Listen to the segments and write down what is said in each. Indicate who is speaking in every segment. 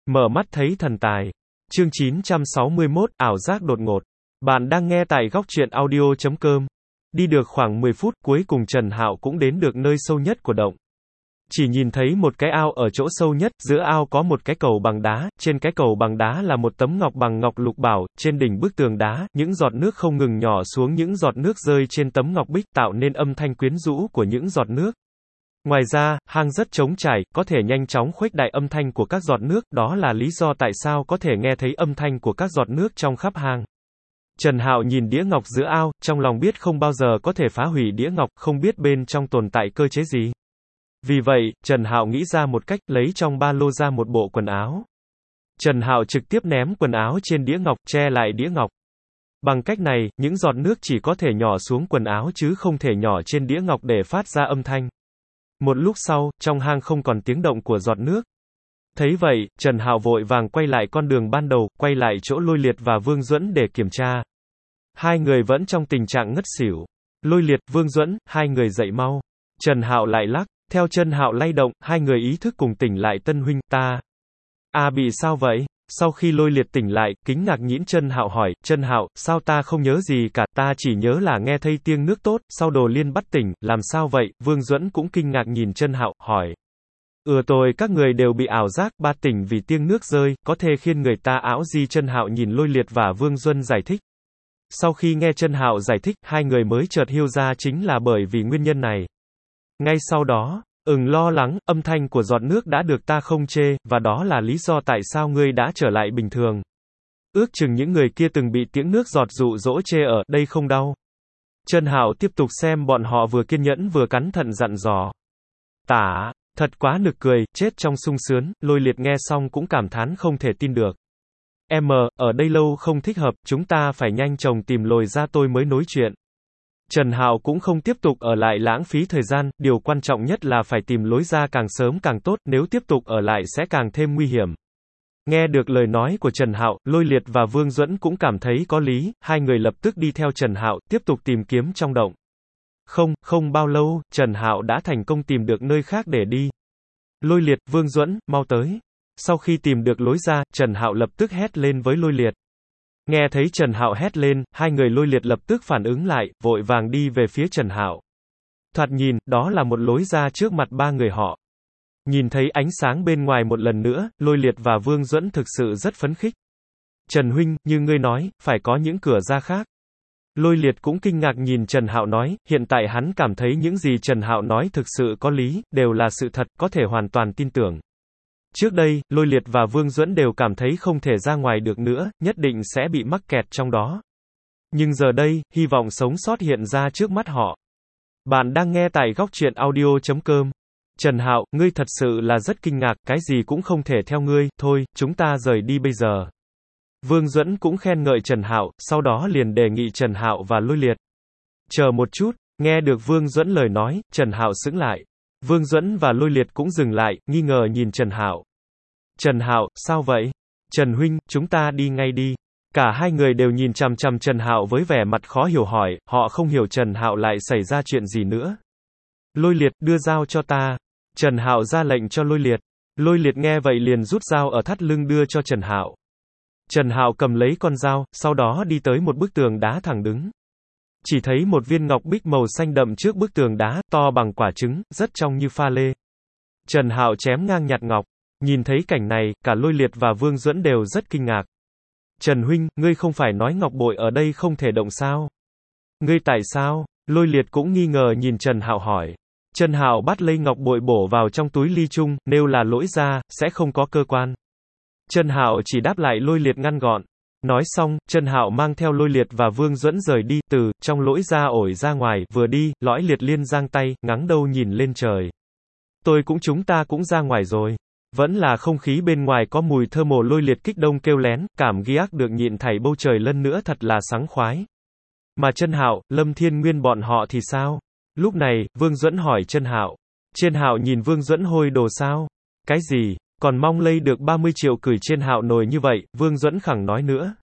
Speaker 1: Mở mắt thấy thần tài. Chương 961, ảo giác đột ngột. Bạn đang nghe tại góc truyện audio.com. Đi được khoảng 10 phút, cuối cùng Trần Hạo cũng đến được nơi sâu nhất của động. Chỉ nhìn thấy một cái ao ở chỗ sâu nhất, giữa ao có một cái cầu bằng đá, trên cái cầu bằng đá là một tấm ngọc bằng ngọc lục bảo, trên đỉnh bức tường đá, những giọt nước không ngừng nhỏ xuống, những giọt nước rơi trên tấm ngọc bích tạo nên âm thanh quyến rũ của những giọt nước. Ngoài ra, hang rất trống trải, có thể nhanh chóng khuếch đại âm thanh của các giọt nước, đó là lý do tại sao có thể nghe thấy âm thanh của các giọt nước trong khắp hang. Trần Hạo nhìn đĩa ngọc giữa ao, trong lòng biết không bao giờ có thể phá hủy đĩa ngọc, không biết bên trong tồn tại cơ chế gì. Vì vậy, Trần Hạo nghĩ ra một cách, lấy trong ba lô ra một bộ quần áo. Trần Hạo trực tiếp ném quần áo trên đĩa ngọc, che lại đĩa ngọc. Bằng cách này, những giọt nước chỉ có thể nhỏ xuống quần áo chứ không thể nhỏ trên đĩa ngọc để phát ra âm thanh. Một lúc sau, trong hang không còn tiếng động của giọt nước. Thấy vậy, Trần Hạo vội vàng quay lại con đường ban đầu, quay lại chỗ Lôi Liệt và Vương Duẫn để kiểm tra. Hai người vẫn trong tình trạng ngất xỉu. Lôi Liệt, Vương Duẫn, hai người dậy mau. Trần Hạo lại lắc, theo chân Hạo lay động, hai người ý thức cùng tỉnh lại. Tân huynh, ta. Bị sao vậy? Sau khi Lôi Liệt tỉnh lại, kính ngạc nhĩn Trần Hạo hỏi, Trần Hạo, sao ta không nhớ gì cả, ta chỉ nhớ là nghe thấy tiếng nước tốt, sau Đồ Liên bắt tỉnh, làm sao vậy? Vương Duẫn cũng kinh ngạc nhìn Trần Hạo, hỏi. Tôi các người đều bị ảo giác, ba tỉnh vì tiếng nước rơi, có thể khiến người ta ảo gì? Trần Hạo nhìn Lôi Liệt và Vương Duẫn giải thích. Sau khi nghe Trần Hạo giải thích, hai người mới chợt hiểu ra chính là bởi vì nguyên nhân này. Ngay sau đó, lo lắng, âm thanh của giọt nước đã được ta không chê, và đó là lý do tại sao ngươi đã trở lại bình thường. Ước chừng những người kia từng bị tiếng nước giọt dụ dỗ chê ở đây không đau. Trần Hạo tiếp tục xem bọn họ vừa kiên nhẫn vừa cẩn thận dặn dò. Thật quá nực cười, chết trong sung sướng. Lôi Liệt nghe xong cũng cảm thán không thể tin được. Ở đây lâu không thích hợp, chúng ta phải nhanh chóng tìm lối ra tôi mới nói chuyện. Trần Hạo cũng không tiếp tục ở lại lãng phí thời gian, điều quan trọng nhất là phải tìm lối ra càng sớm càng tốt, nếu tiếp tục ở lại sẽ càng thêm nguy hiểm. Nghe được lời nói của Trần Hạo, Lôi Liệt và Vương Duẫn cũng cảm thấy có lý, hai người lập tức đi theo Trần Hạo, tiếp tục tìm kiếm trong động. Không bao lâu, Trần Hạo đã thành công tìm được nơi khác để đi. Lôi Liệt, Vương Duẫn, mau tới. Sau khi tìm được lối ra, Trần Hạo lập tức hét lên với Lôi Liệt. Nghe thấy Trần Hạo hét lên, hai người Lôi Liệt lập tức phản ứng lại, vội vàng đi về phía Trần Hạo. Thoạt nhìn, đó là một lối ra trước mặt ba người họ. Nhìn thấy ánh sáng bên ngoài một lần nữa, Lôi Liệt và Vương Duẫn thực sự rất phấn khích. Trần huynh, như ngươi nói, phải có những cửa ra khác. Lôi Liệt cũng kinh ngạc nhìn Trần Hạo nói, hiện tại hắn cảm thấy những gì Trần Hạo nói thực sự có lý, đều là sự thật, có thể hoàn toàn tin tưởng. Trước đây, Lôi Liệt và Vương Duẫn đều cảm thấy không thể ra ngoài được nữa, nhất định sẽ bị mắc kẹt trong đó. Nhưng giờ đây, hy vọng sống sót hiện ra trước mắt họ. Bạn đang nghe tại góc truyện audio.com. Trần Hạo, ngươi thật sự là rất kinh ngạc, cái gì cũng không thể theo ngươi, thôi, chúng ta rời đi bây giờ. Vương Duẫn cũng khen ngợi Trần Hạo, sau đó liền đề nghị Trần Hạo và Lôi Liệt. Chờ một chút, nghe được Vương Duẫn lời nói, Trần Hạo sững lại. Vương Duẫn và Lôi Liệt cũng dừng lại, nghi ngờ nhìn Trần Hạo. Trần Hạo, sao vậy? Trần huynh, chúng ta đi ngay đi. Cả hai người đều nhìn chằm chằm Trần Hạo với vẻ mặt khó hiểu hỏi, họ không hiểu Trần Hạo lại xảy ra chuyện gì nữa. Lôi Liệt, đưa dao cho ta. Trần Hạo ra lệnh cho Lôi Liệt. Lôi Liệt nghe vậy liền rút dao ở thắt lưng đưa cho Trần Hạo. Trần Hạo cầm lấy con dao, sau đó đi tới một bức tường đá thẳng đứng. Chỉ thấy một viên ngọc bích màu xanh đậm trước bức tường đá, to bằng quả trứng, rất trong như pha lê. Trần Hạo chém ngang nhặt ngọc. Nhìn thấy cảnh này, cả Lôi Liệt và Vương Duẫn đều rất kinh ngạc. Trần huynh, ngươi không phải nói ngọc bội ở đây không thể động sao? Ngươi tại sao? Lôi Liệt cũng nghi ngờ nhìn Trần Hạo hỏi. Trần Hạo bắt lấy ngọc bội bổ vào trong túi ly chung, nếu là lỗi ra, sẽ không có cơ quan. Trần Hạo chỉ đáp lại Lôi Liệt ngăn gọn. Nói xong, Trần Hạo mang theo Lôi Liệt và Vương Duẫn rời đi, từ trong lỗi ra ổi ra ngoài, vừa đi, lõi Liệt liên giang tay, ngáng đầu nhìn lên trời. Chúng ta cũng ra ngoài rồi. Vẫn là không khí bên ngoài có mùi thơ mồ. Lôi Liệt kích động kêu lén, cảm giác được nhịn thảy bầu trời lần nữa thật là sảng khoái. Mà Trần Hạo, Lâm Thiên Nguyên bọn họ thì sao? Lúc này, Vương Duẫn hỏi Trần Hạo. Trần Hạo nhìn Vương Duẫn hôi đồ sao? Cái gì? Còn mong lây được 30 triệu cửi trên Hạo nồi như vậy, Vương Duẫn khẳng nói nữa.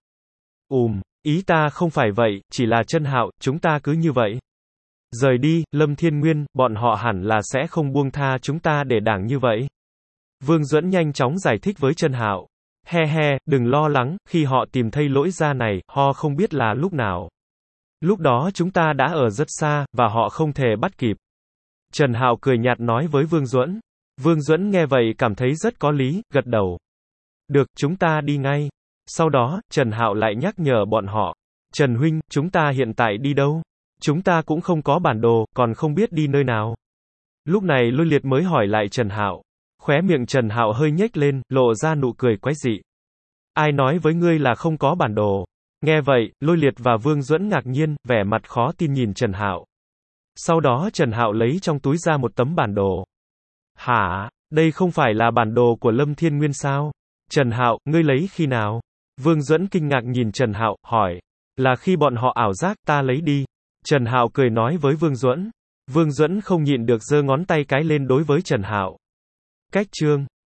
Speaker 1: Ý ta không phải vậy, chỉ là Trần Hạo, chúng ta cứ như vậy. Rời đi, Lâm Thiên Nguyên, bọn họ hẳn là sẽ không buông tha chúng ta để đảng như vậy. Vương Duẫn nhanh chóng giải thích với Trần Hạo. He he, đừng lo lắng, khi họ tìm thấy lỗi ra này, họ không biết là lúc nào. Lúc đó chúng ta đã ở rất xa, và họ không thể bắt kịp. Trần Hạo cười nhạt nói với Vương Duẫn. Vương Duẫn nghe vậy cảm thấy rất có lý, gật đầu. Được, chúng ta đi ngay. Sau đó, Trần Hạo lại nhắc nhở bọn họ. Trần huynh, chúng ta hiện tại đi đâu? Chúng ta cũng không có bản đồ, còn không biết đi nơi nào. Lúc này Lôi Liệt mới hỏi lại Trần Hạo. Khóe miệng Trần Hạo hơi nhếch lên, lộ ra nụ cười quái dị. Ai nói với ngươi là không có bản đồ? Nghe vậy, Lôi Liệt và Vương Duẫn ngạc nhiên, vẻ mặt khó tin nhìn Trần Hạo. Sau đó Trần Hạo lấy trong túi ra một tấm bản đồ. Hả? Đây không phải là bản đồ của Lâm Thiên Nguyên sao? Trần Hạo, ngươi lấy khi nào? Vương Duẫn kinh ngạc nhìn Trần Hạo, hỏi. Là khi bọn họ ảo giác, ta lấy đi. Trần Hạo cười nói với Vương Duẫn. Vương Duẫn không nhịn được giơ ngón tay cái lên đối với Trần Hạo. Cách chương